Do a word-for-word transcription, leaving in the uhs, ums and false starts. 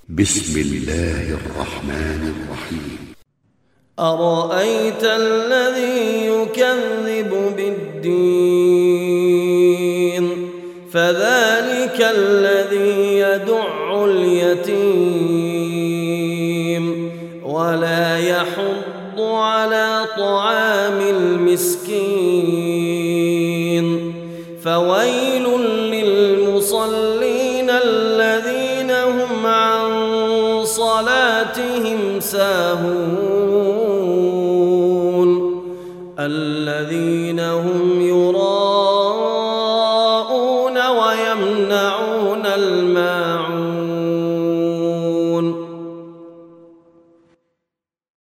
بسم الله الرحمن الرحيم. أرأيت الذي يكذب بالدين فذلك الذي يدع اليتيم ولا يحض على طعام المسكين فويل للمصلين الذين هم عن صلاتهم ساهون الذين هم يراءون